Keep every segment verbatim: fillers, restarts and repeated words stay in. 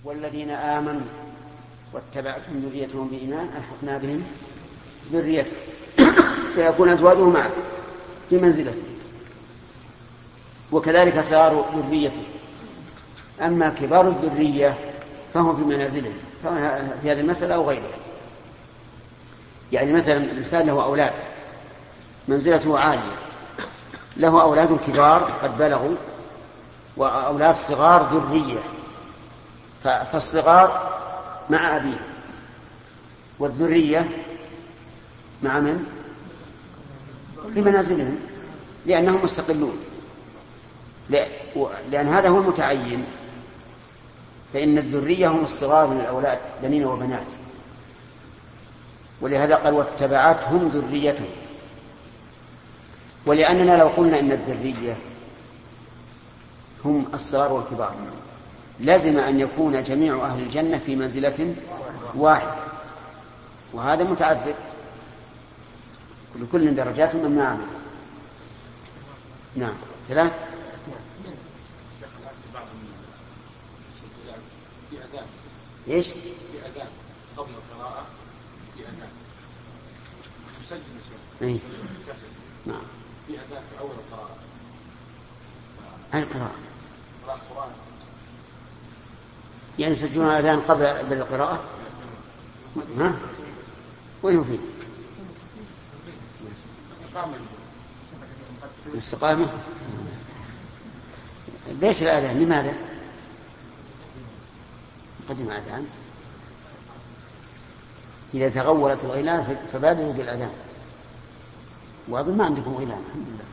والذين آمنوا واتبعتهم ذريتهم بإيمان ألحقنا بهم ذريتهم فيكون أزواجه معه في منزلته، وكذلك صغار ذريته. أما كبار الذرية فهم في منازلهم سواء في هذه المسألة أو غيرها. يعني مثلا الإنسان له أولاد منزلته عالية، له أولاد كبار قد بلغوا وأولاد صغار ذرية، فالصغار مع أبيه والذرية مع من؟ في منازلهم لأنهم مستقلون، لأن هذا هو المتعين، فإن الذرية هم الصغار من الأولاد بنين وبنات، ولهذا قال واتبعتهم ذريتهم. ولأننا لو قلنا إن الذرية هم الصغار والكبار لازم أن يكون جميع أهل الجنة في منزلة واحدة، وهذا متعذر، لكل درجات مما عمل. نعم. ثلاث ايش؟ في أذان قبل القراءة، في أذان مسجل اي نعم، في أذان في أول القراءة. أي قراءة؟ قراءة القرآن. يعني يسجلون الأذان قبل القراءة؟ ها؟ وين هو فيه؟ الاستقامة. ليش الأذان؟ لماذا؟ قدم أذان إذا تغولت الغيلان فبادروا بالأذان، وأظن ما عندكم غيلان الحمد لله.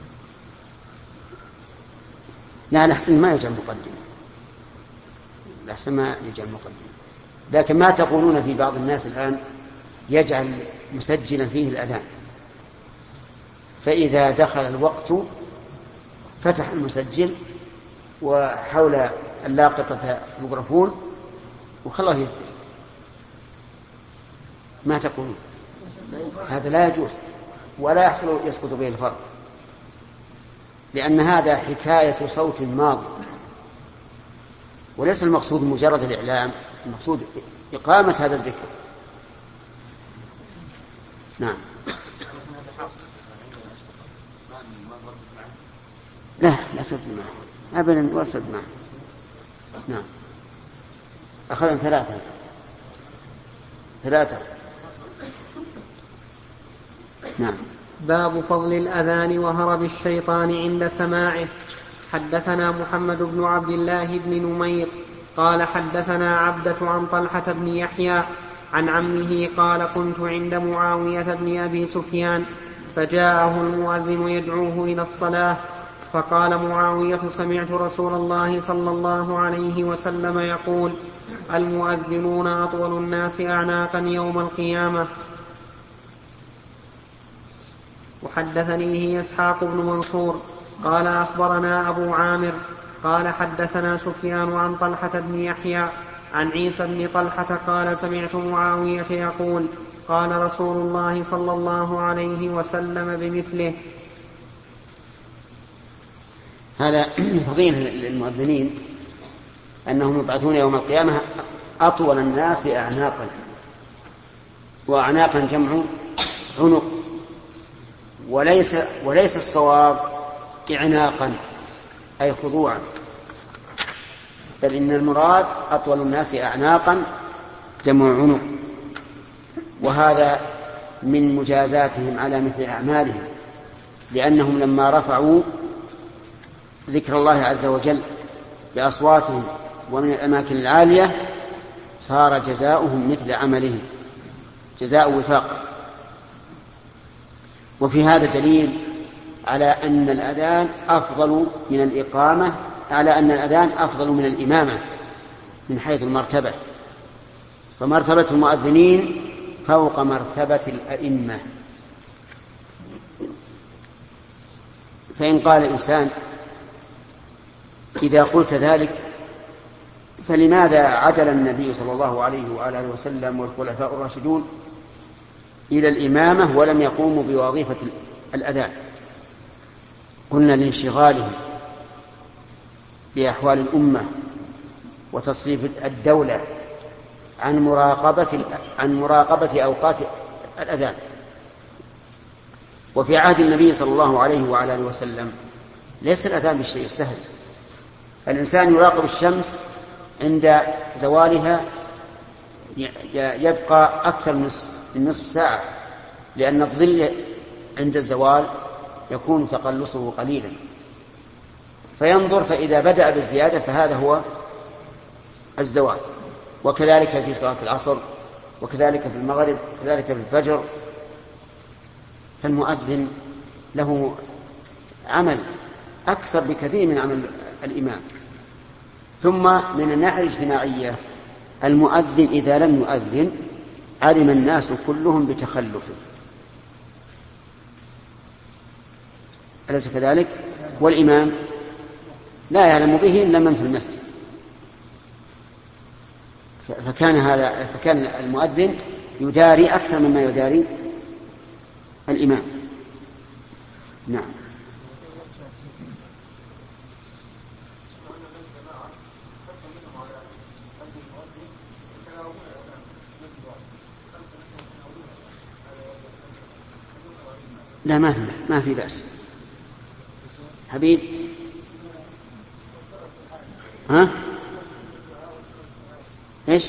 لا الأحسن ما يجعل مقدمة، الأحسن ما يجعل مقدمة. لكن ما تقولون في بعض الناس الآن يجعل مسجلا فيه الأذان، فإذا دخل الوقت فتح المسجل وحول اللاقطة الميكروفون وخلاه يفتح. ما تقولون؟ هذا لا يجوز ولا يحصل يسقط به الفرض، لأن هذا حكاية صوت ماضي، وليس المقصود مجرد الإعلام، المقصود إقامة هذا الذكر. نعم. لا لا ترد معه أبدا، ولا ترد معه. نعم. أخذنا ثلاثة ثلاثة نعم. باب فضل الأذان وهرب الشيطان عند سماعه. حدثنا محمد بن عبد الله بن نمير قال حدثنا عبدة عن طلحة بن يحيى عن عمه قال كنت عند معاوية بن أبي سفيان فجاءه المؤذن يدعوه إلى الصلاة، فقال معاوية سمعت رسول الله صلى الله عليه وسلم يقول المؤذنون أطول الناس أعناقا يوم القيامة. وحدثنيه إسحاق بن منصور قال أخبرنا أبو عامر قال حدثنا سفيان عن طلحة بن يحيى عن عيسى بن طلحة قال سمعت معاوية يقول قال رسول الله صلى الله عليه وسلم بمثله. هذا فضيل للمؤذنين أنهم يبعثون يوم القيامة أطول الناس أعناقا، وأعناقا جمع عنق، وليس, وليس الصواب إعناقا أي خضوعا، بل إن المراد أطول الناس أعناقا جمع عنق، وهذا من مجازاتهم على مثل أعمالهم، لأنهم لما رفعوا ذكر الله عز وجل بأصواتهم ومن الأماكن العالية صار جزاؤهم مثل عملهم جزاء وفاق. وفي هذا دليل على أن الأذان أفضل من الإقامة، على أن الأذان أفضل من الإمامة من حيث المرتبة، فمرتبة المؤذنين فوق مرتبة الأئمة. فإن قال الإنسان إذا قلت ذلك فلماذا عدل النبي صلى الله عليه وآله وسلم والخلفاء الراشدون إلى الإمامة ولم يقوموا بوظيفة الأذان؟ قلنا لانشغالهم بأحوال الأمة وتصريف الدولة عن مراقبة عن مراقبة أوقات الأذان. وفي عهد النبي صلى الله عليه وعلى آله وسلم ليس الأذان بالشيء السهل. الإنسان يراقب الشمس عند زوالها يبقى أكثر من نصف ساعة، لأن الظل عند الزوال يكون تقلصه قليلا، فينظر فإذا بدأ بالزيادة فهذا هو الزوال. وكذلك في صلاة العصر، وكذلك في المغرب، وكذلك في الفجر. فالمؤذن له عمل أكثر بكثير من عمل الإمام. ثم من الناحية الاجتماعية المؤذن إذا لم يؤذن علم الناس كلهم بتخلفه، أليس كذلك؟ والإمام لا يعلم به إلا من في المسجد، فكان هذا فكان المؤذن يداري أكثر مما يداري الإمام. نعم. لا ما في ما في بأس. حبيب ها ايش؟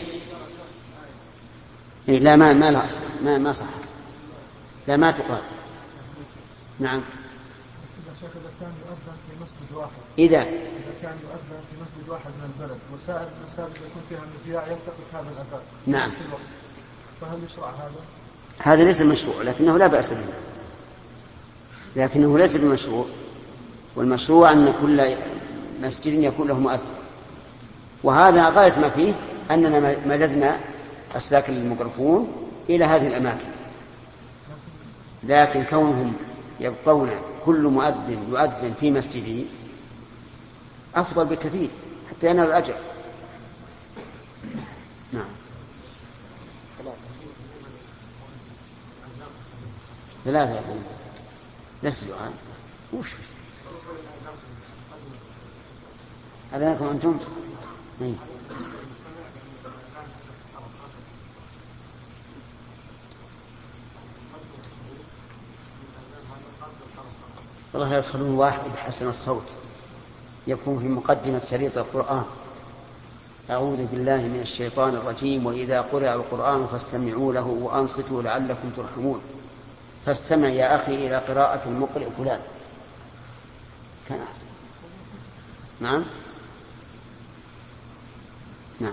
إيه لا ما ما لا أصل، ما ما صح، لا ما تقال. نعم. إذا كان يؤذن في مسجد واحد إذا إذا كان يؤذن في مسجد واحد من البلد وسائر المساجد يكون فيها المذياع يلتقط هذا الأذان نعم، فهل يشرع هذا؟ هذا ليس مشروع، لكنه لا بأس به، لكنه ليس بمشروع. والمشروع أن كل مسجد يكون له مؤذن، وهذا غاية ما فيه أننا مددنا أسلاك الميكروفون إلى هذه الأماكن، لكن كونهم يبقون كل مؤذن يؤذن في مسجده أفضل بكثير حتى ينال الأجر. نعم. ثلاثة ليس سؤال. وش هذا لكم أنتم؟ إيه؟ والله يدخلون واحد حسن الصوت يكون في مقدمة شريط القرآن: أعوذ بالله من الشيطان الرجيم، وإذا قرأ القرآن فاستمعوا له وأنصتوا لعلكم ترحمون. فاستمع يا أخي إلى قراءة المقرئ فلان. كان أحسن. نعم نعم.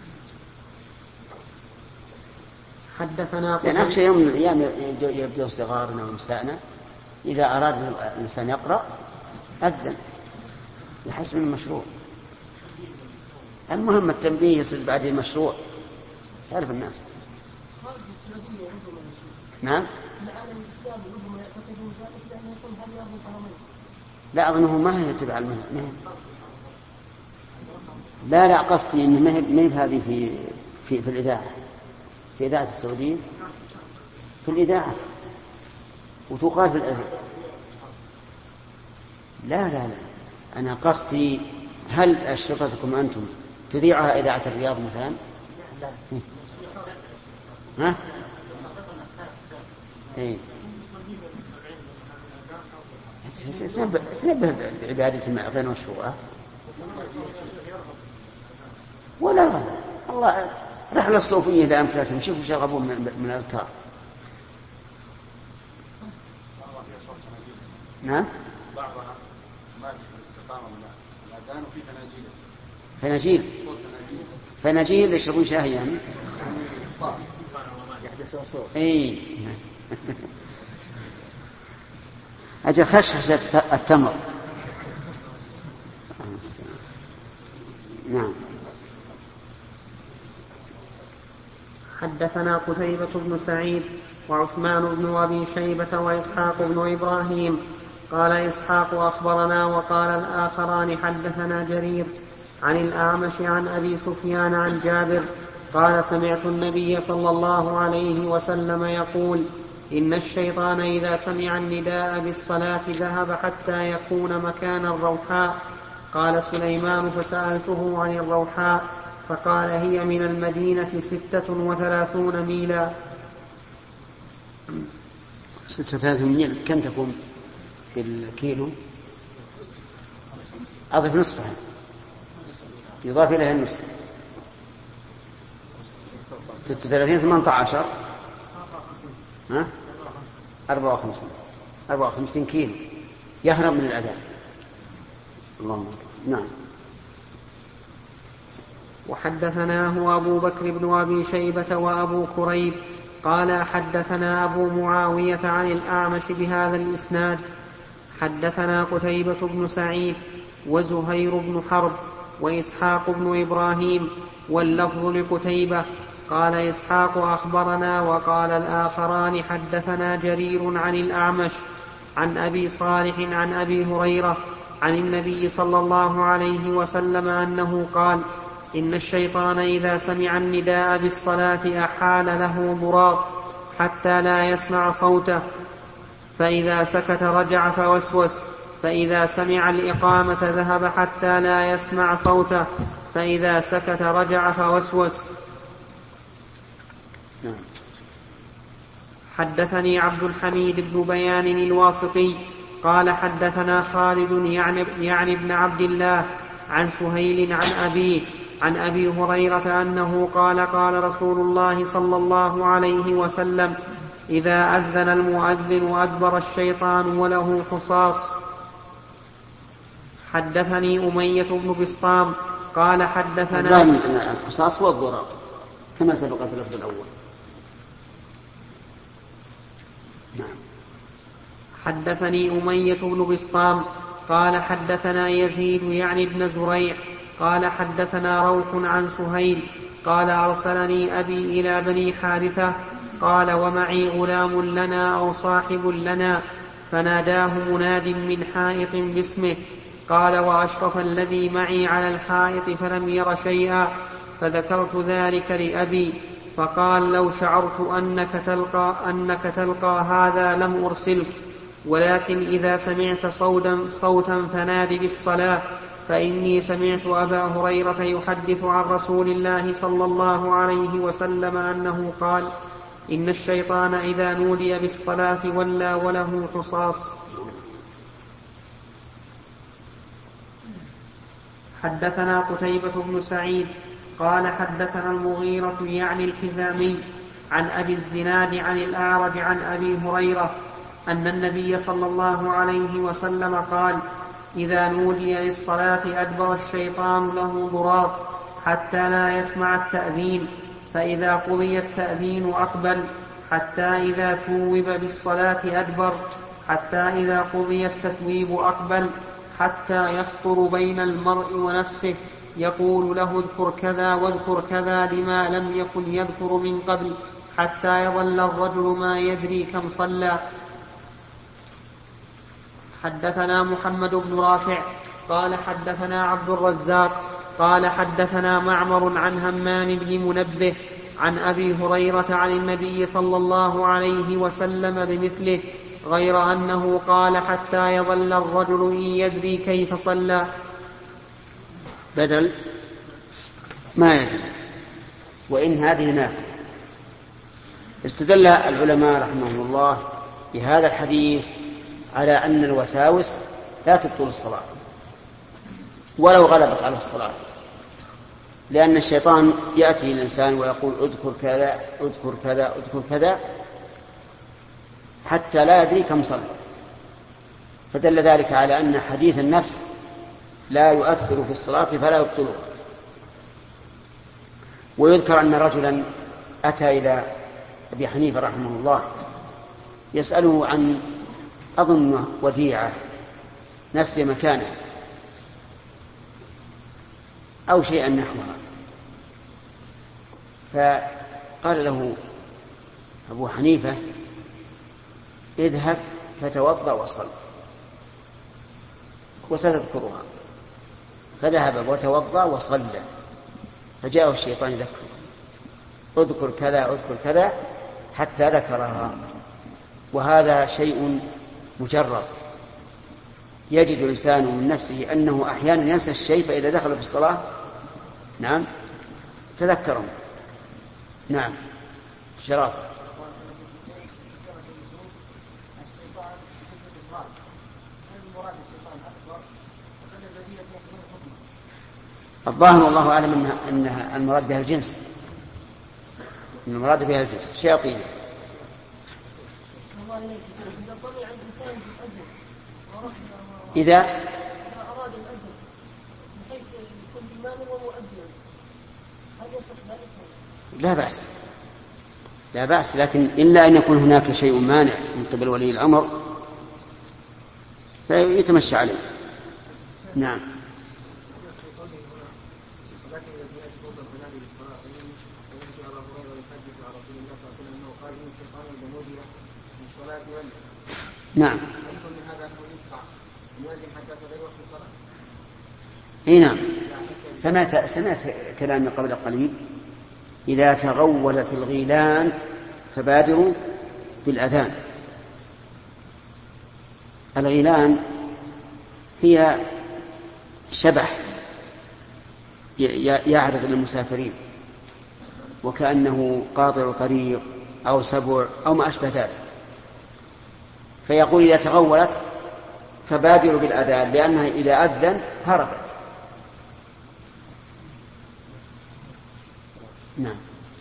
حدثنا لأن أخشى يوم من الأيام يبدو صغارنا ونسائنا إذا أراد الإنسان يقرأ أذن يحسب من المشروع. المهم التنبيه يصير بعد المشروع، تعرف الناس. نعم. لا أظنه ما هي تبع المهم. لا لا قصدي إنه ما هي هذه في في في الإذاعة، في إذاعة السعودية، في الإذاعة وتقال في الأذان. لا لا لا أنا قصدي هل أشرطتكم أنتم تذيعها إذاعة الرياض مثلا؟ ها؟ إيه. تنبه بعبادة غير مشروعة ولا لا الله. رحلة الصوفية إذا أمكنتهم شوفوا شغبوا من الأذكار. نعم. بعضها ما في الاستقامة من الأذان وفي فناجيل. فناجيل فناجيل يشربون شاهي يعني يحدث صوت. اي اجل خشخشة التمر. نعم. حدثنا قتيبة بن سعيد وعثمان بن أبي شيبة وإسحاق بن إبراهيم. قال إسحاق أخبرنا، وقال الآخران حدثنا جرير عن الأعمش عن أبي سفيان عن جابر قال: سمعت النبي صلى الله عليه وسلم يقول: إن الشيطان إذا سمع النداء بالصلاة ذهب حتى يكون مكان الروحاء. قال سليمان: فسألته عن الروحاء فقال هي من المدينة ستة وثلاثون ميلا. ستة وثلاثون ميل كم تكون بالكيلو؟ أضف نصفها يضاف إليها النصف. ستة وثلاثين ثمانية عشر ها أربعة وخمسين أربعة وخمسين كيلو يهرب من الأذان. اللهم نعم. وحدثناه أبو بكر بن أبي شيبة وأبو كريب قال حدثنا أبو معاوية عن الأعمش بهذا الإسناد. حدثنا قتيبة بن سعيد وزهير بن حرب وإسحاق بن إبراهيم واللفظ لقتيبة قال إسحاق أخبرنا وقال الآخران حدثنا جرير عن الأعمش عن أبي صالح عن أبي هريرة عن النبي صلى الله عليه وسلم أنه قال إن الشيطان إذا سمع النداء بالصلاة أحال له ضراط حتى لا يسمع صوته، فإذا سكت رجع فوسوس، فإذا سمع الإقامة ذهب حتى لا يسمع صوته، فإذا سكت رجع فوسوس. حدثني عبد الحميد بن بيان الواسطي قال حدثنا خالد يعني, يعني ابن عبد الله عن سهيل عن أبيه عن أبي هريرة أنه قال قال رسول الله صلى الله عليه وسلم إذا أذن المؤذن أدبر الشيطان وله حصاص. حدثني أمية بن بسطام قال حدثنا الحصاص هو الضراط كما سبق في اللفظ الأول. نعم. حدثني أمية بن بسطام قال حدثنا يزيد يعني ابن زريع قال حدثنا روح عن سهيل قال أرسلني أبي إلى بني حارثة قال ومعي غلام لنا أو صاحب لنا فناداه مناد من حائط باسمه قال وأشرف الذي معي على الحائط فلم ير شيئا، فذكرت ذلك لأبي فقال لو شعرت أنك تلقى, أنك تلقى هذا لم أرسلك، ولكن إذا سمعت صوتا, صوتا فنادي بالصلاة، فإني سمعت أبا هريرة يحدث عن رسول الله صلى الله عليه وسلم أنه قال إن الشيطان إذا نودي بالصلاة ولى وله حصاص. حدثنا قتيبة بن سعيد قال حدثنا المغيرة يعني الحزامي عن أبي الزناد عن الأعرج عن أبي هريرة أن النبي صلى الله عليه وسلم قال إذا نودي للصلاة أدبر الشيطان له ضراط حتى لا يسمع التأذين، فإذا قضي التأذين أقبل حتى إذا ثوب بالصلاة أدبر، حتى إذا قضي التثويب أقبل حتى يخطر بين المرء ونفسه يقول له اذكر كذا واذكر كذا لما لم يكن يذكر من قبل، حتى يظل الرجل ما يدري كم صلى. حدثنا محمد بن رافع قال حدثنا عبد الرزاق قال حدثنا معمر عن همام بن منبه عن أبي هريرة عن النبي صلى الله عليه وسلم بمثله، غير أنه قال حتى يظل الرجل إن يدري كيف صلى، بدل ما يدري، وإن هذه نافلة. استدل العلماء رحمهم الله بهذا الحديث على أن الوساوس لا تبطل الصلاة ولو غلبت على الصلاة، لأن الشيطان يأتي الإنسان ويقول اذكر كذا اذكر كذا اذكر كذا حتى لا يدري كم صلى، فدل ذلك على أن حديث النفس لا يؤثر في الصلاة فلا يبطله. ويذكر أن رجلا أتى إلى أبي حنيفة رحمه الله يسأله عن أظن وديعة نسي مكانه أو شيئا نحوها، فقال له أبو حنيفة اذهب فتوضأ وصل وستذكرها، فذهب وتوضأ وصلى، فجاءه الشيطان يذكره اذكر كذا اذكر كذا حتى ذكرها. وهذا شيء مجرب، يجد الإنسان من نفسه أنه أحيانا ينسى الشيء، فإذا دخل في الصلاة نعم تذكرهم. نعم شراف. الظاهر والله أعلم أنها, أنها المراد بها الجنس، إن المراد بها الجنس شياطين. إذا أراد الأجر بحيث يكون إماما ومؤذنا هل يصح ذلك؟ لا بأس لا بأس، لكن إلا أن يكون هناك شيء مانع من قبل ولي الأمر فيتمشى عليه. نعم. نعم. اي نعم. سمعت سمعت كلامي قبل قليل: إذا تغولت الغيلان فبادروا بالأذان. الغيلان هي شبح يعرض للمسافرين وكأنه قاطع طريق أو سبع أو ما أشبه ذلك، فيقول إذا تغولت فبادروا بالأذان لأنها إذا أذن هربت. نعم.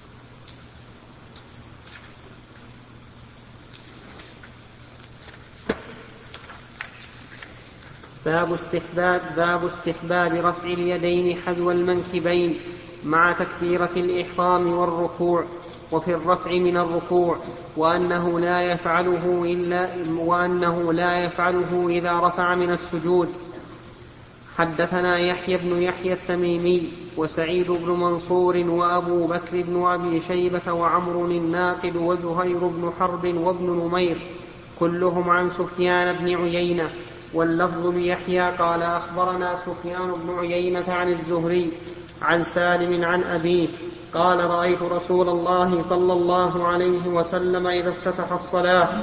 باب استحباب باب استحباب رفع اليدين حذو المنكبين مع تكبيرة الإحرام والركوع، وفي الرفع من الركوع، وأنه لا يفعله إلا وأنه لا يفعله إذا رفع من السجود. حدثنا يحيى بن يحيى التميمي وسعيد بن منصور وأبو بكر بن أبي شيبة وعمر الناقد وزهير بن حرب وابن نمير كلهم عن سفيان بن عيينة، واللفظ ليحيى قال أخبرنا سفيان بن عيينة عن الزهري عن سالم عن أبيه قال: رأيت رسول الله صلى الله عليه وسلم إذا افتتح الصلاة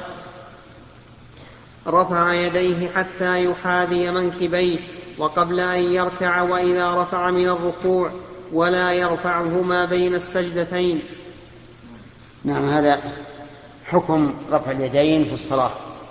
رفع يديه حتى يحاذي منكبيه وقبل أن يركع، وإذا رفع من الركوع ولا يرفعهما بين السجدتين. نعم. هذا حكم رفع اليدين في الصلاة.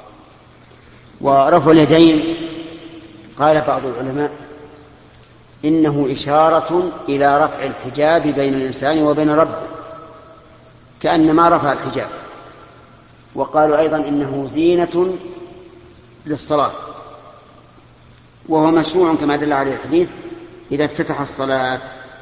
ورفع اليدين قال بعض العلماء إنه إشارة إلى رفع الحجاب بين الإنسان وبين ربه، كأنما رفع الحجاب. وقالوا أيضا إنه زينة للصلاة، وهو مشروع كما دل عليه الحديث: إذا افتتح الصلاة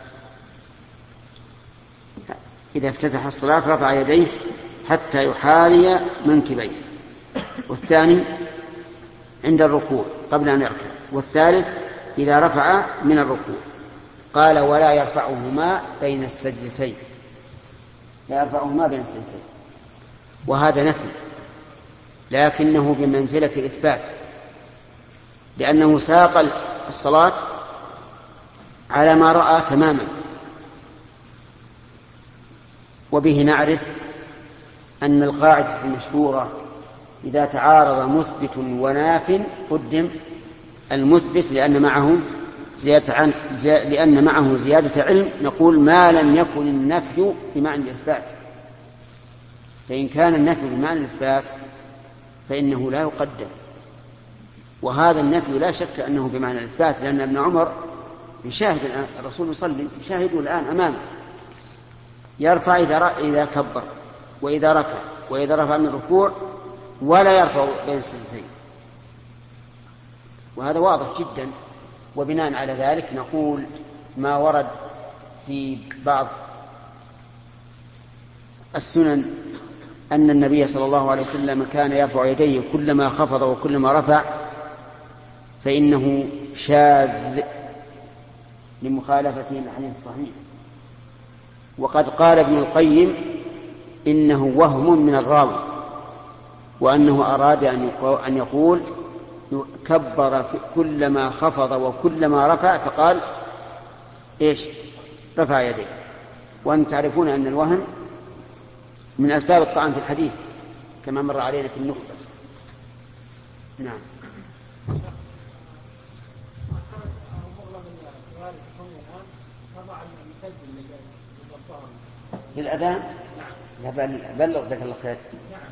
إذا افتتح الصلاة رفع يديه حتى يحاذي منكبيه. والثاني عند الركوع قبل أن يركع. والثالث إذا رفع من الركوع. قال: ولا يرفعهما بين السجدتين، لا يرفعهما بين السجدتين. وهذا نفي، لكنه بمنزلة الإثبات، لأنه ساق الصلاة على ما رأى تماما. وبه نعرف أن القاعدة المشهورة: إذا تعارض مثبت وناف قدم المثبت لأن معه زيادة, عن لأن معه زيادة علم. نقول: ما لم يكن النفي بمعنى الإثبات. فإن كان النفي بمعنى الإثبات فإنه لا يقدم، وهذا النفي لا شك أنه بمعنى الإثبات، لأن ابن عمر يشاهد الرسول يصلي، يشاهده الآن أمامه، يرفع إذا كبر وإذا ركع وإذا رفع من الركوع، ولا يرفع بين السجدتين. وهذا واضح جدا. وبناء على ذلك نقول: ما ورد في بعض السنن أن النبي صلى الله عليه وسلم كان يرفع يديه كلما خفض وكلما رفع، فإنه شاذ لمخالفته الحديث الصحيح. وقد قال ابن القيم: إنه وهم من الراوي، وأنه أراد أن يقول كبر كلما خفض وكلما رفع، فقال إيش؟ رفع يديه. وأن تعرفون أن الوهم من أسباب الطعن في الحديث كما مر علينا في النخبة. نعم. للأذان؟ لا بلغ جزاك الله خير.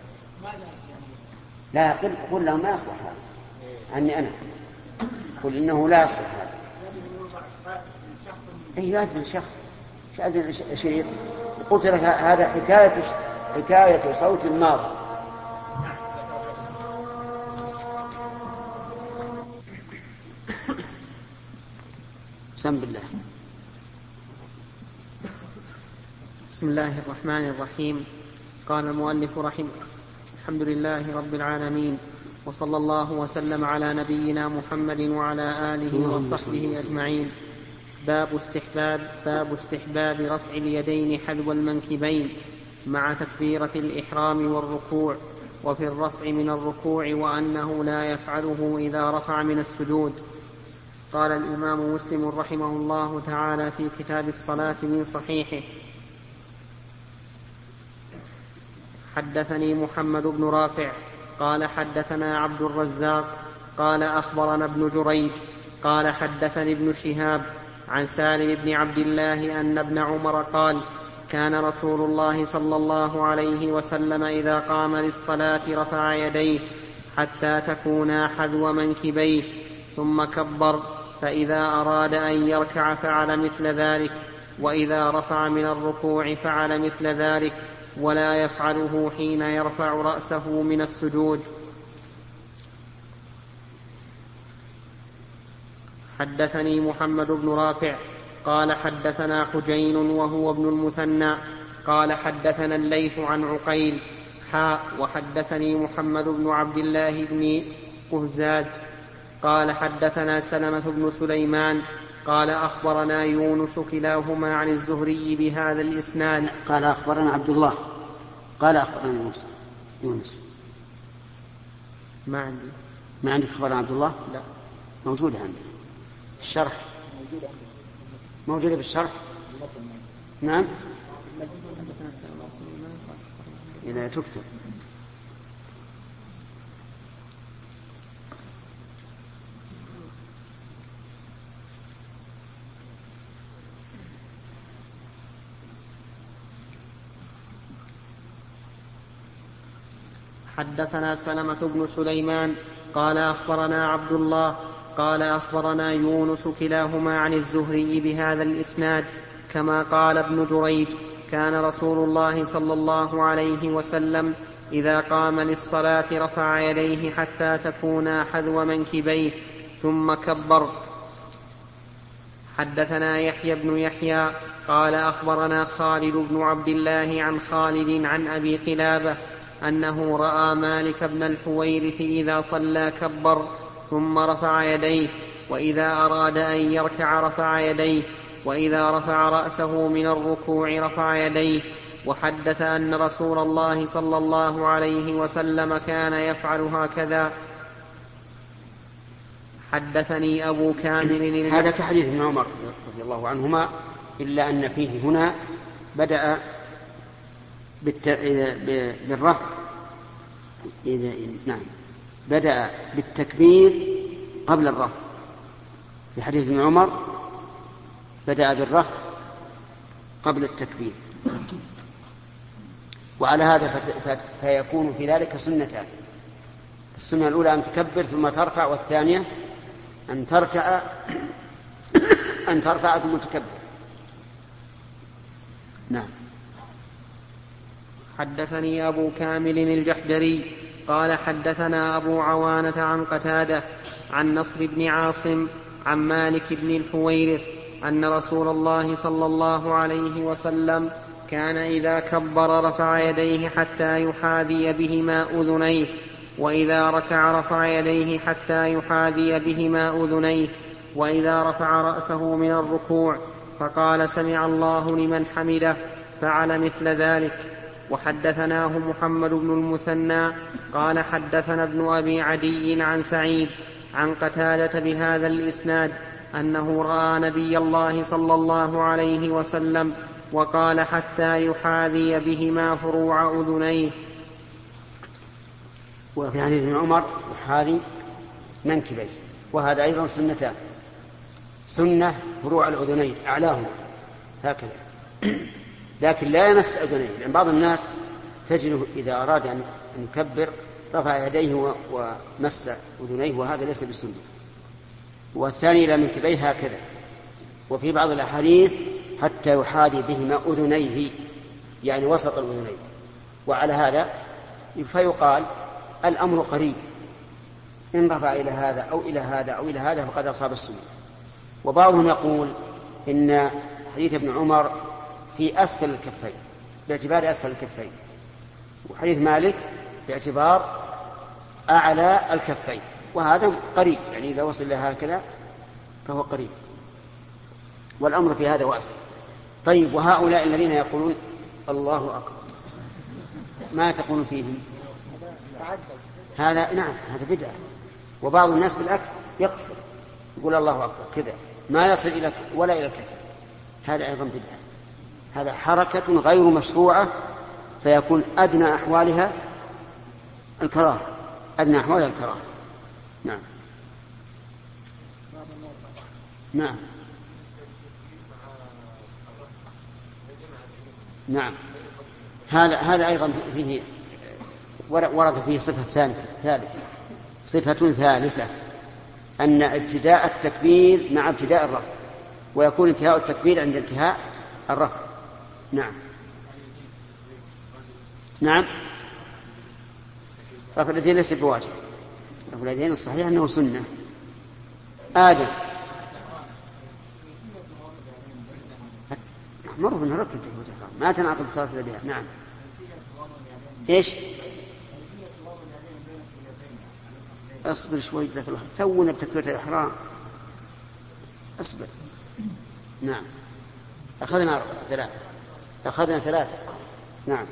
لا قل, قل له ما يصلح هذا عني أنا، قل إنه لا يصلح هذا. أي يأذن شخص يأذن شريط. قلت لك هذا حكاية حكاية صوت ماضي. سم بالله. بسم الله الرحمن الرحيم. قال المؤلف رحمه الحمد لله رب العالمين، وصلى الله وسلم على نبينا محمد وعلى آله وصحبه أجمعين. باب استحباب باب استحباب رفع اليدين حذو المنكبين مع تكبيرة الإحرام والركوع، وفي الرفع من الركوع وأنه لا يفعله إذا رفع من السجود. قال الإمام مسلم رحمه الله تعالى في كتاب الصلاة من صحيحه: حدثني محمد بن رافع قال حدثنا عبد الرزاق قال أخبرنا ابن جريج قال حدثني ابن شهاب عن سالم بن عبد الله أن ابن عمر قال: كان رسول الله صلى الله عليه وسلم إذا قام للصلاة رفع يديه حتى تكونا حذو منكبيه ثم كبر، فإذا أراد أن يركع فعل مثل ذلك، وإذا رفع من الركوع فعل مثل ذلك، ولا يفعله حين يرفع رأسه من السجود. حدثني محمد بن رافع قال حدثنا حجين وهو ابن المثنى قال حدثنا الليث عن عقيل حاء وحدثني محمد بن عبد الله بن قهزاد قال حدثنا سلمة بن سليمان قال أخبرنا يونس كلاهما عن الزهري بهذا الإسناد. قال أخبرنا عبد الله قال أخبرنا يونس يونس ما عندي ما عندك أخبرنا عبد الله؟ لا موجودة عندي الشرح موجودة بالشرح. نعم إذا تكتب. حدثنا سلمة بن سليمان قال أخبرنا عبد الله قال أخبرنا يونس كلاهما عن الزهري بهذا الإسناد كما قال ابن جريج: كان رسول الله صلى الله عليه وسلم إذا قام للصلاة رفع يديه حتى تكونا حذو منكبيه ثم كبر. حدثنا يحيى بن يحيى قال أخبرنا خالد بن عبد الله عن خالد عن أبي قلابة أنه رأى مالك بن الحويرث إذا صلى كبر ثم رفع يديه، وإذا أراد أن يركع رفع يديه، وإذا رفع رأسه من الركوع رفع يديه. وحدث أن رسول الله صلى الله عليه وسلم كان يفعل هكذا. حدثني أبو كامل. هذا كحديث ابن عمر رضي الله عنهما، إلا أن فيه هنا بدأ بالرفع إذا نعم بدأ بالتكبير قبل الرفع. في حديث ابن عمر بدأ بالرفع قبل التكبير، وعلى هذا فيكون في ذلك سنتان: السنة الأولى أن تكبر ثم تركع، والثانية أن تركع أن ترفع ثم تكبر. نعم. حدثني أبو كامل الجحدري قال حدثنا أبو عوانة عن قتادة عن نصر بن عاصم عن مالك بن الحويرث أن رسول الله صلى الله عليه وسلم كان إذا كبر رفع يديه حتى يحاذي بهما أذنيه، وإذا ركع رفع يديه حتى يحاذي بهما أذنيه، وإذا رفع رأسه من الركوع فقال: سمع الله لمن حمده، فعل مثل ذلك. وحدثناه محمد بن المثنى قال حدثنا ابن أبي عدي عن سعيد عن قتادة بهذا الإسناد أنه رأى نبي الله صلى الله عليه وسلم وقال: حتى يحاذي بهما فروع أذنيه. وفي حديث ابن عمر يحاذي منكبيه، وهذا أيضا سنتان: سنة فروع الأذنين أعلاهما هكذا، لكن لا يمس أذنيه، لأن بعض الناس تجده إذا أراد أن يكبر رفع يديه ومس أذنيه، وهذا ليس بسنة. والثاني إلى منكبيه هكذا. وفي بعض الأحاديث حتى يحاذي بهما أذنيه، يعني وسط الأذنين. وعلى هذا فيقال الأمر قريب، إن رفع إلى هذا أو إلى هذا أو إلى هذا فقد أصاب السنة. وبعضهم يقول إن حديث ابن عمر في أسفل الكفين باعتبار أسفل الكفين، وحديث مالك باعتبار أعلى الكفين، وهذا قريب، يعني إذا وصل لها هكذا فهو قريب، والأمر في هذا واسع. طيب، وهؤلاء الذين يقولون الله أكبر ما تقولون فيهم؟ هذا نعم هذا بدعة. وبعض الناس بالعكس يقصر يقول الله أكبر كذا ما يصل إلى ولا إلى الكتف، هذا أيضا بدعة. هذا حركة غير مشروعة، فيكون أدنى أحوالها الكراهة، أدنى أحوالها الكراهة. نعم نعم نعم هذا هذا أيضا فيه ورد فيه صفة ثالثة ثالثة صفة ثالثة أن ابتداء التكبير مع ابتداء الرفع، ويكون انتهاء التكبير عند انتهاء الرفع. نعم نعم رفع اليدين ليس بواجب، رفع اليدين الصحيح أنه سنة. آدم مر بنا ركن ما تنعقد الصلاة إلا بها. نعم إيش؟ أصبر شوي جزاك الله، تونا بتكبيرة الإحرام، أصبر. نعم أخذنا ثلاثة أخذنا ثلاثة نعم.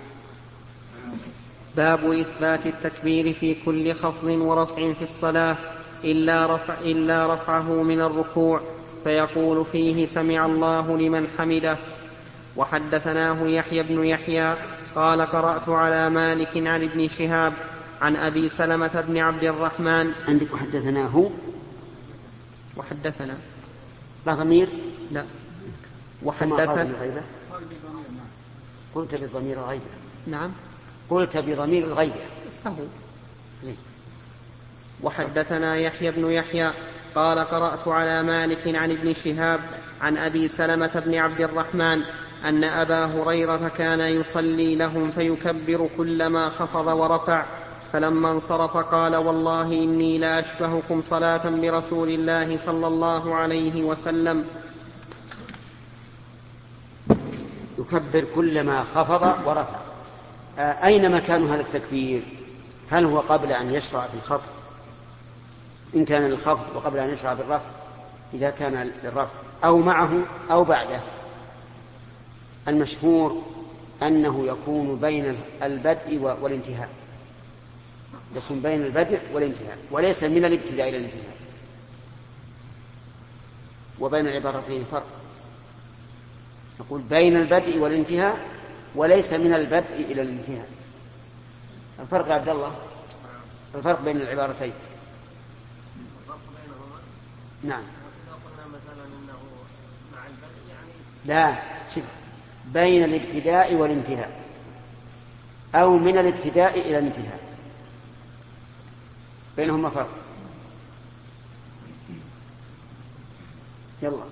باب إثبات التكبير في كل خفض ورفع في الصلاة إلا, رفع إلا رفعه من الركوع، فيقول فيه سمع الله لمن حمده. وحدثناه يحيى بن يحيى قال قرأت على مالك عن ابن شهاب عن أبي سلمة بن عبد الرحمن. عندك وحدثناه وحدثنا لا ضمير؟ لا. وحدثنا قلت بضمير الغيبة. نعم قلت بضمير الغيبة صحيح. وحدثنا يحيى بن يحيى قال قرأت على مالك عن ابن شهاب عن أبي سلمة بن عبد الرحمن أن أبا هريرة كان يصلي لهم فيكبر كلما خفض ورفع، فلما انصرف قال والله إني لا أشبهكم صلاة برسول الله صلى الله عليه وسلم. يكبر كلما خفض ورفع. أين مكان هذا التكبير؟ هل هو قبل أن يشرع في الخفض إن كان للخفض، وقبل أن يشرع بالرفع إذا كان للرفع، أو معه أو بعده؟ المشهور أنه يكون بين البدء والانتهاء، يكون بين البدء والانتهاء، وليس من الابتداء إلى الانتهاء. وبين العبارتين فرق، نقول بين البدء والانتهاء وليس من البدء إلى الانتهاء. الفرق يا عبد الله، الفرق بين العبارتين. نعم لا، شوف، بين الابتداء والانتهاء أو من الابتداء إلى الانتهاء، بينهما فرق. يلا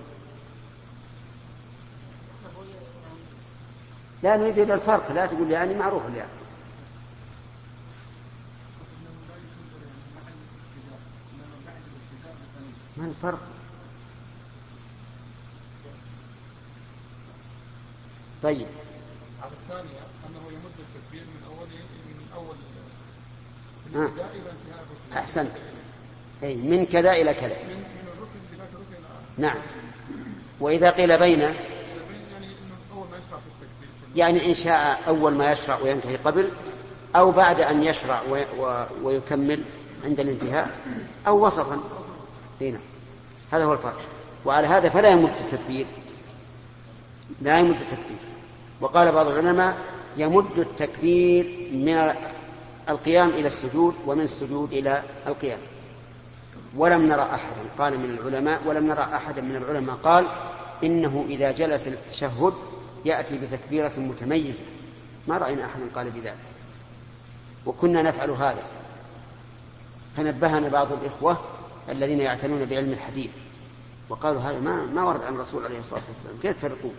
لا نريد إلى الفرق، لا تقول يعني معروف يعني. ما الفرق؟ طيب على الثانية أنه يمد التكبير من أول من أول آه. الابتداء إلى انتهاء الركن. أحسنت، أي من كذا إلى كذا. من من الركن إلى ركن. نعم. وإذا قيل بين يعني إنه أول ما يشرع في التكبير، يعني إن شاء أول ما يشرع وينتهي قبل، أو بعد أن يشرع ويكمل عند الانتهاء، أو وسطا. هنا هذا هو الفرق. وعلى هذا فلا يمد التكبير، لا يمد التكبير. وقال بعض العلماء يمد التكبير من القيام إلى السجود ومن السجود إلى القيام. ولم نرى أحدا قال من العلماء ولم نرى أحدا من العلماء قال إنه إذا جلس للتشهد يأتي بتكبيرة متميزة، ما رأينا أحدا قال بذلك، وكنا نفعل هذا. فنبهنا بعض الإخوة الذين يعتنون بعلم الحديث وقالوا هذا ما ما ورد عن الرسول عليه الصلاة والسلام، كيف تفرقون؟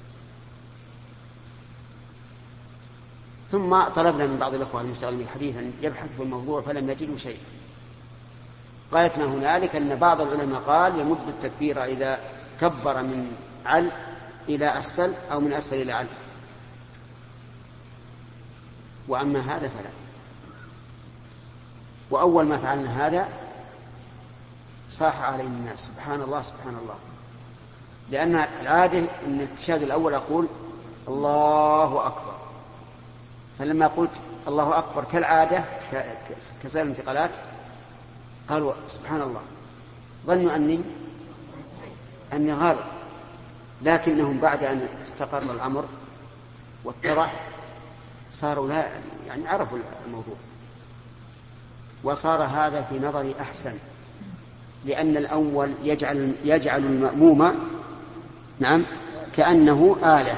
ثم طلبنا من بعض الإخوة المشتغلين بالحديث أن يبحث في الموضوع فلم يجدوا شيء. غايتنا هنالك أن بعض العلماء قال يمد التكبير إذا كبر من عل إلى أسفل أو من أسفل إلى عل، وأما هذا فلا. وأول ما فعلنا هذا صاح علينا الناس سبحان الله سبحان الله، لأن العادة أن التشهد الأول أقول الله أكبر، فلما قلت الله أكبر كالعادة كسائر الانتقالات قالوا سبحان الله، ظنوا أني أني غلط، لكنهم بعد أن استقر الأمر واتضح صاروا لا يعني عرفوا الموضوع، وصار هذا في نظري أحسن، لأن الأول يجعل يجعل المأموم نعم كأنه آلة،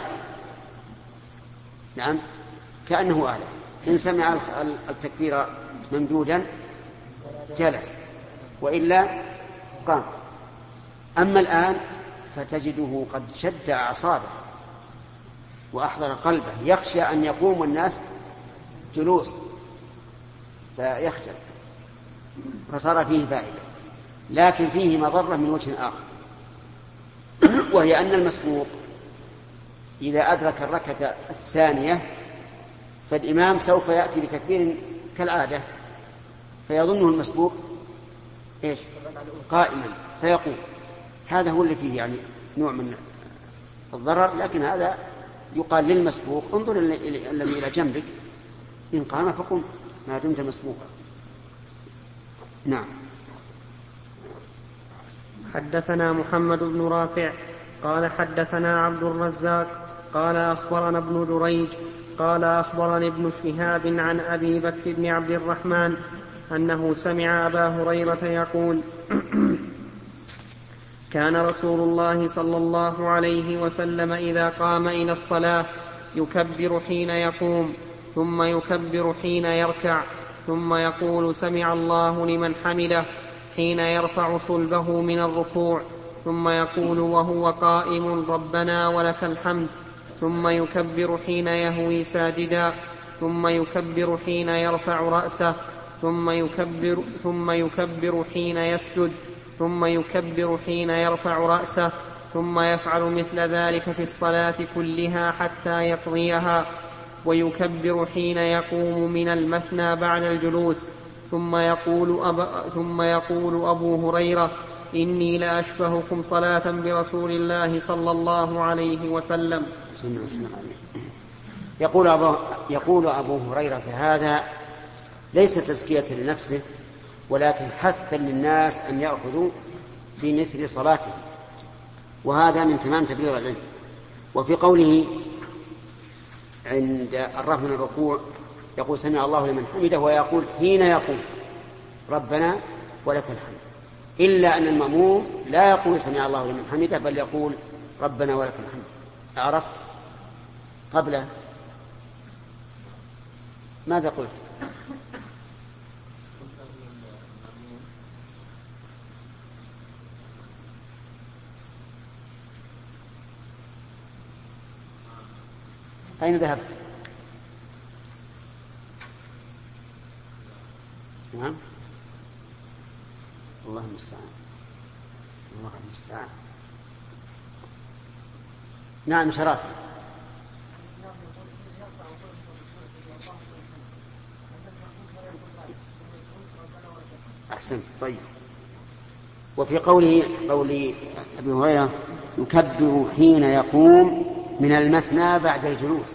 نعم كأنه آلة، إن سمع التكبير ممدودا جلس وإلا قام. أما الآن فتجده قد شد أعصابه وأحضر قلبه، يخشى أن يقوم الناس جلوس فيخجل، فصار فيه فائدة، لكن فيه مضرة من وجه آخر، وهي أن المسبوق إذا أدرك الركعة الثانية فالإمام سوف يأتي بتكبير كالعادة، فيظنه المسبوق إيش قائما فيقوم. هذا هو اللي فيه يعني نوع من الضرر، لكن هذا يقال للمسبوق انظر الذي إلى جنبك، إن قام فقم ما دمت مسبوقا. نعم. حدثنا محمد بن رافع قال حدثنا عبد الرزاق قال أخبرنا ابن جريج قال أخبرني ابن شهاب عن أبي بكر بن عبد الرحمن أنه سمع أبا هريرة يقول كان رسول الله صلى الله عليه وسلم إذا قام إلى الصلاة يكبر حين يقوم ثم يكبر حين يركع ثم يقول سمع الله لمن حمده حين يرفع صلبه من الركوع ثم يقول وهو قائم ربنا ولك الحمد ثم يكبر حين يهوي ساجدا ثم يكبر حين يرفع رأسه ثم يكبر, ثم يكبر حين يسجد ثم يكبر حين يرفع رأسه ثم يفعل مثل ذلك في الصلاة كلها حتى يقضيها ويكبر حين يقوم من المثنى بعد الجلوس ثم يقول, أب... ثم يقول أبو هريرة إني لأشبهكم صلاة برسول الله صلى الله عليه وسلم. يقول أبو, يقول أبو هريرة هذا ليس تزكية لنفسه ولكن حثا للناس أن يأخذوا بمثل صلاته، وهذا من تمام تبليغ العلم. وفي قوله عند الرفع من الركوع يقول سمع الله لمن حمده ويقول حين يقول ربنا ولك الحمد، إلا أن المأموم لا يقول سمع الله لمن حمده بل يقول ربنا ولك الحمد. عرفت قبله ماذا قلت؟ أين ذهبت؟ نعم الله المستعان الله المستعان. نعم شرافي. أحسنت. طيب. وفي قوله قول أبي هريرة يكبر حين يقوم من المثنى بعد الجلوس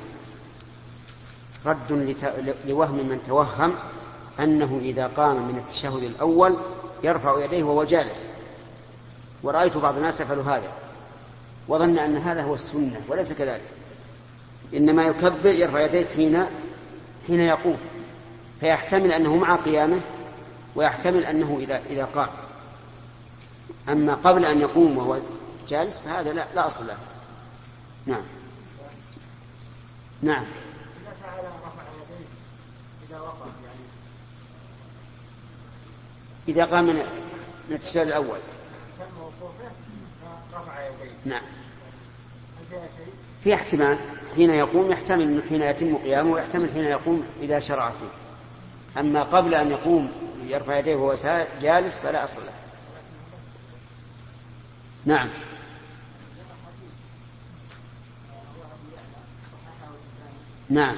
رد لوهم من توهم أنه إذا قام من التشهد الأول يرفع يديه وهو جالس، ورأيت بعض الناس يفعل هذا وظن أن هذا هو السنة، وليس كذلك، إنما يكبر يرفع يديه حين حين يقوم، فيحتمل أنه مع قيامه ويحتمل أنه إذا إذا قام. أما قبل أن يقوم وهو جالس فهذا لا, لا أصل له. نعم. نعم. إذا فعل رفع يديه إذا وقف يعني إذا قام من التشهد الأول تم وقوفه رفع يديه. نعم. هل فيها شيء؟ في احتمال حين يقوم يحتمل أنه حين يتم قيامه ويحتمل حين يقوم إذا شرع فيه. أما قبل أن يقوم يرفع يديه وهو جالس فلا أصل له. نعم. نعم.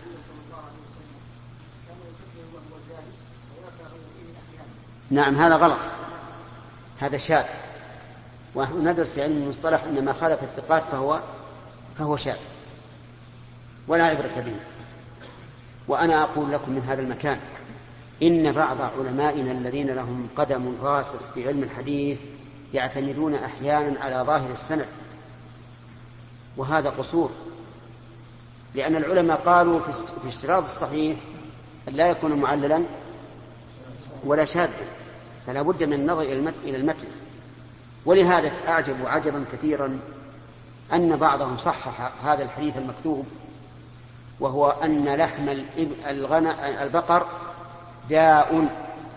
نعم هذا غلط، هذا شاذ، ونحن ندرس في علم المصطلح أن ما خالف الثقات فهو فهو شاذ ولا عبرة به. وأنا أقول لكم من هذا المكان إن بعض علمائنا الذين لهم قدم راسخ في علم الحديث يعتمدون أحيانا على ظاهر السند، وهذا قصور، لأن العلماء قالوا في اشتراط الصحيح أن لا يكون معللا ولا شاذا، فلا بد من النظر إلى المتن. ولهذا أعجب عجبا كثيرا أن بعضهم صحح هذا الحديث المكتوب، وهو أن لحم البقر داء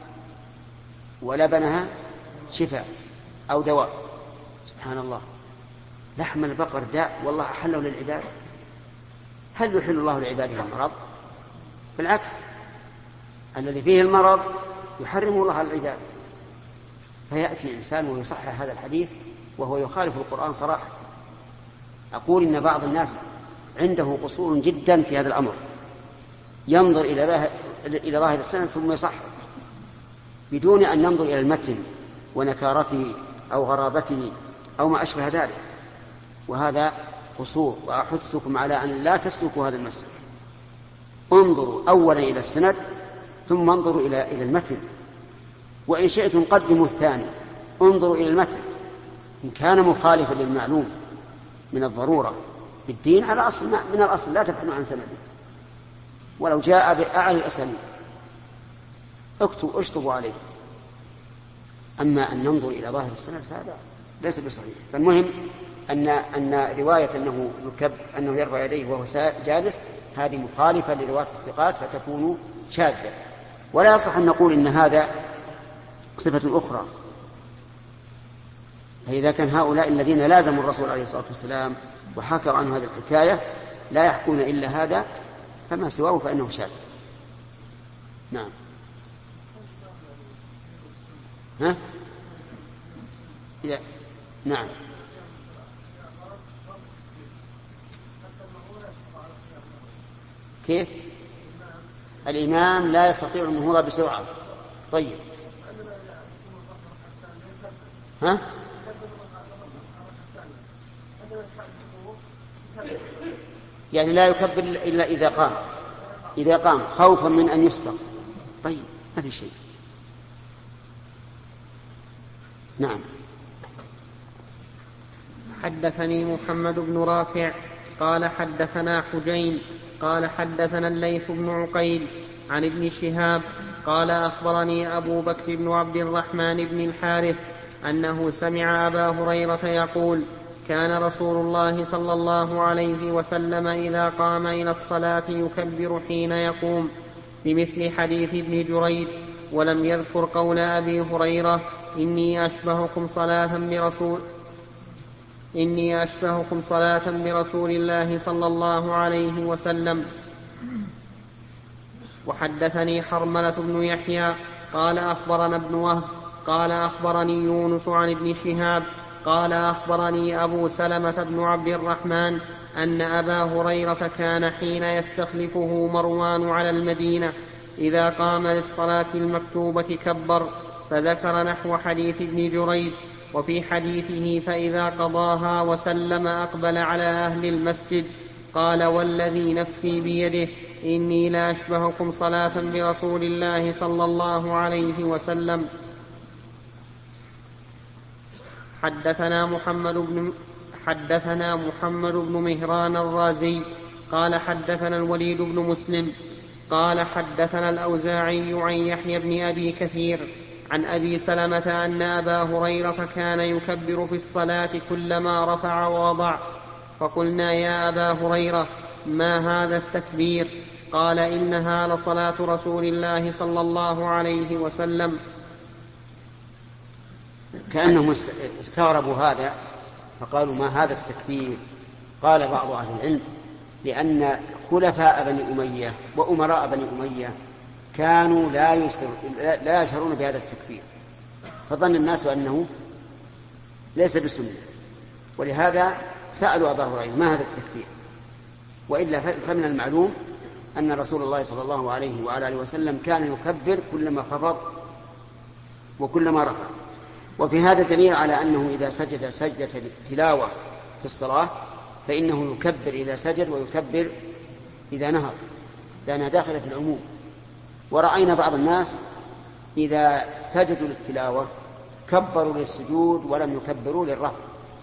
ولبنها شفاء أو دواء. سبحان الله، لحم البقر داء والله أحله للعباد. هل يحل الله لعباده المرض؟ بالعكس، الذي فيه المرض يحرمه الله على العباد. فيأتي إنسان ويصحح هذا الحديث وهو يخالف القرآن صراحة. أقول إن بعض الناس عنده قصور جدا في هذا الأمر، ينظر إلى ظاهر السند ثم يصحح بدون أن ينظر إلى المتن ونكارته أو غرابته أو ما أشبه ذلك، وهذا قصور. وأحثكم على أن لا تسلكوا هذا المسلك. انظروا أولا إلى السند ثم انظروا إلى إلى المتن، وإن شئتم قدموا الثاني، انظروا إلى المتن إن كان مخالفا للمعلوم من الضرورة بالدين على أصل من الأصل لا تبحثوا عن سنده، ولو جاء بأعلى الأسانيد اكتبوا اشطبوا عليه. أما أن ننظر إلى ظاهر السند فهذا ليس بصحيح. فالمهم أن أن رواية أنه يكب أنه يرفع يديه وهو جالس هذه مخالفة لرواية الثقات فتكون شاذة، ولا يصح أن نقول إن هذا صفة أخرى. فإذا كان هؤلاء الذين لازموا الرسول عليه الصلاة والسلام وحكوا عنه هذه الحكاية لا يحكون إلا هذا، فما سواه فإنه شاذ. نعم. ها؟ إذا نعم. كيف؟ الإمام لا يستطيع النهوض بسرعة. طيب. ها؟ يعني لا يكبر إلا إذا قام إذا قام خوفا من أن يسبق. طيب ما في شيء. نعم. حدثني محمد بن رافع قال حدثنا حجين قال حدثنا الليث بن عقيل عن ابن شهاب قال أخبرني أبو بكر بن عبد الرحمن بن الحارث أنه سمع أبا هريرة يقول كان رسول الله صلى الله عليه وسلم إذا قام إلى الصلاة يكبر حين يقوم بمثل حديث ابن جريج، ولم يذكر قول أبي هريرة إني أشبهكم صلاة برسول إني أشبهكم صلاة برسول الله صلى الله عليه وسلم. وحدثني حرملة بن يحيى قال أخبرنا ابن وهب قال أخبرني يونس عن ابن شهاب قال أخبرني أبو سلمة بن عبد الرحمن أن أبا هريرة كان حين يستخلفه مروان على المدينة إذا قام للصلاة المكتوبة كبر، فذكر نحو حديث ابن جريج. وفي حديثه فإذا قضاها وسلم أقبل على أهل المسجد قال والذي نفسي بيده إني لا أشبهكم صلاة برسول الله صلى الله عليه وسلم. حدثنا محمد بن حدثنا محمد بن مهران الرازي قال حدثنا الوليد بن مسلم قال حدثنا الأوزاعي عن يحيى بن أبي كثير عن أبي سلمة أن أبا هريرة كان يكبر في الصلاة كلما رفع ووضع، فقلنا يا أبا هريرة ما هذا التكبير؟ قال إنها لصلاة رسول الله صلى الله عليه وسلم. كأنهم استغربوا هذا فقالوا ما هذا التكبير؟ قال بعض أهل العلم لأن خلفاء بني أمية وأمراء بني أمية كانوا لا يسر لا يشعرون بهذا التكبير، فظن الناس أنه ليس بسنة، ولهذا سألوا أبا هريرة ما هذا التكبير؟ وإلا فمن المعلوم أن رسول الله صلى الله عليه وعلى آله وسلم كان يكبر كلما خفض وكلما رفع. وفي هذا دليل على أنه إذا سجد سجدة تلاوة في الصلاة فإنه يكبر إذا سجد ويكبر إذا نهض، لأنها داخلة في العموم. ورأينا بعض الناس إذا سجدوا للتلاوة كبروا للسجود ولم يكبروا للرفع،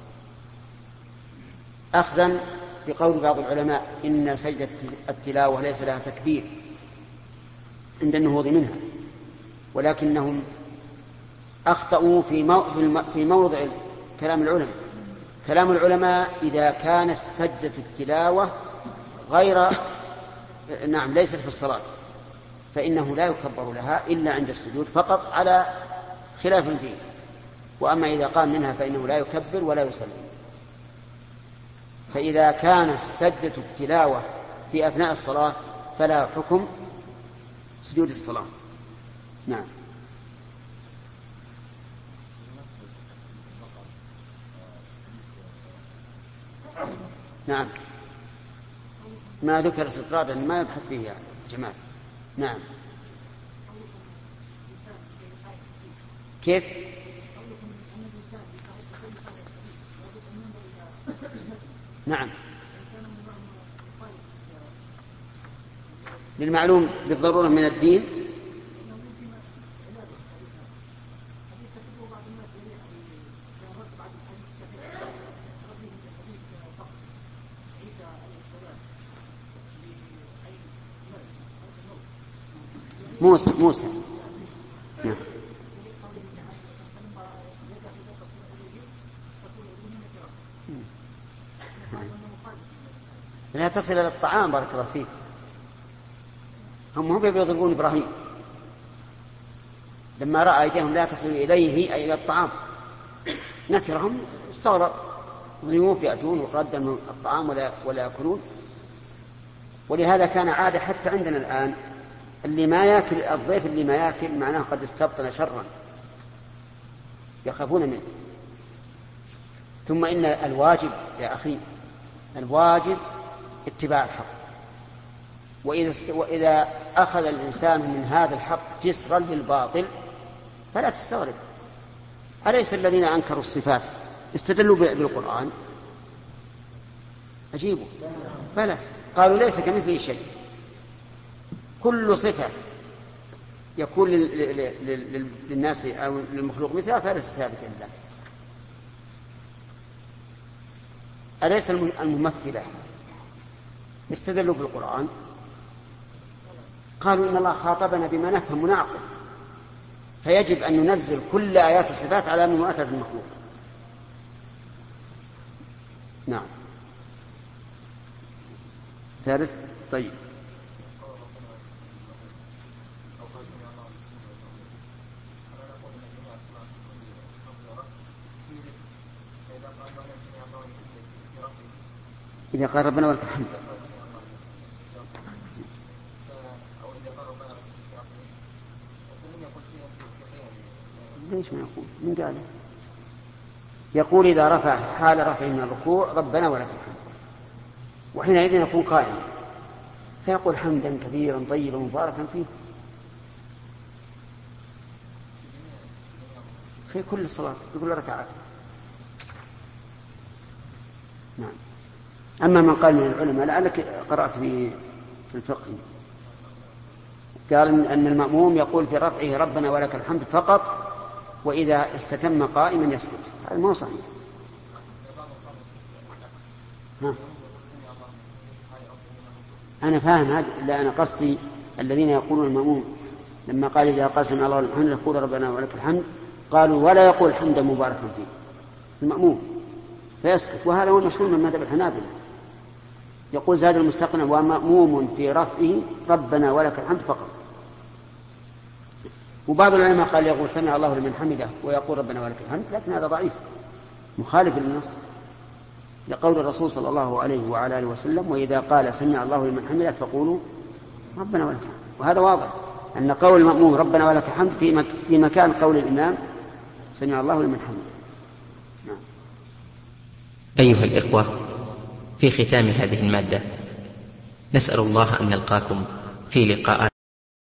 أخذا بقول بعض العلماء إن سجدة التلاوة ليس لها تكبير عند النهوض منها، ولكنهم أخطأوا في موضع كلام العلماء. كلام العلماء إذا كانت سجدة التلاوة غير نعم ليست في الصلاة فإنه لا يكبر لها إلا عند السجود فقط على خلاف فيه، وأما إذا قام منها فإنه لا يكبر ولا يسلم. فإذا كانت سجدة التلاوة في أثناء الصلاة فلا حكم سجود الصلاة. نعم. نعم ما ذكر استطرادا ما يبحث فيه يعني جمال. نعم كيف؟ نعم للمعلوم بالضرورة من الدين. موسى موسى نعم. لا تصل إلى الطعام بارك الله فيك. هم هم يضربون إبراهيم لما رأى أيديهم لا تصل إليه أي إلى الطعام نكرهم استغرب ضيوف يأتون وقدموا الطعام ولا ولا يأكلون. ولهذا كان عادة حتى عندنا الآن اللي ما يأكل الضيف اللي ما يأكل معناه قد استبطن شرا يخافون منه. ثم إن الواجب يا أخي الواجب اتباع الحق، وإذا, وإذا أخذ الإنسان من هذا الحق جسرا للباطل فلا تستغرب. أليس الذين أنكروا الصفات استدلوا بالقرآن؟ أجيبوا بلى قالوا ليس كمثله شيء. كل صفة يكون للناس أو للمخلوق مثلها فليس ثابتا له. أليس الممثلة استدلوا بالقرآن؟ قالوا إن الله خاطبنا بما نفهم ونعقل، فيجب أن ننزل كل آيات الصفات على مماثلة المخلوق. نعم. ثالث طيب إذا قال ربنا ولك الحمد ليش ما يقول؟ من قال؟ يقول إذا رفع حال رفع من الركوع ربنا ولك الحمد، وحينئذ يكون قائما فيقول حمدا كثيرا طيبا مباركا فيه في كل الصلاة في كل ركعة. نعم. أما من قال من العلماء لعلك قرأت في الفقه قال أن المأموم يقول في رفعه ربنا ولك الحمد فقط، وإذا استتم قائما يسكت. هذا ما هو صحيح. ها. أنا فاهم هذا، لا أنا قصدي الذين يقولون المأموم لما قال إذا قسم الله الحمد يقول ربنا ولك الحمد قالوا ولا يقول حمدا مباركا فيه المأموم فيسكت، وهذا هو المشهور من مذهب الحنابلة. يقول زاد المستقنع ومأموم في رفعه ربنا ولك الحمد فقط. وبعض العلماء قال يقول سمع الله لمن حمده ويقول ربنا ولك الحمد، لكن هذا ضعيف مخالف للنص لقول الرسول صلى الله عليه وعلى آله وسلم وإذا قال سمع الله لمن حمده فقولوا ربنا ولك الحمد. وهذا واضح أن قول المأموم ربنا ولك الحمد في مكان قول الإمام سمع الله لمن حمده. نعم. أيها الإخوة، في ختام هذه المادة نسأل الله أن نلقاكم في لقاءات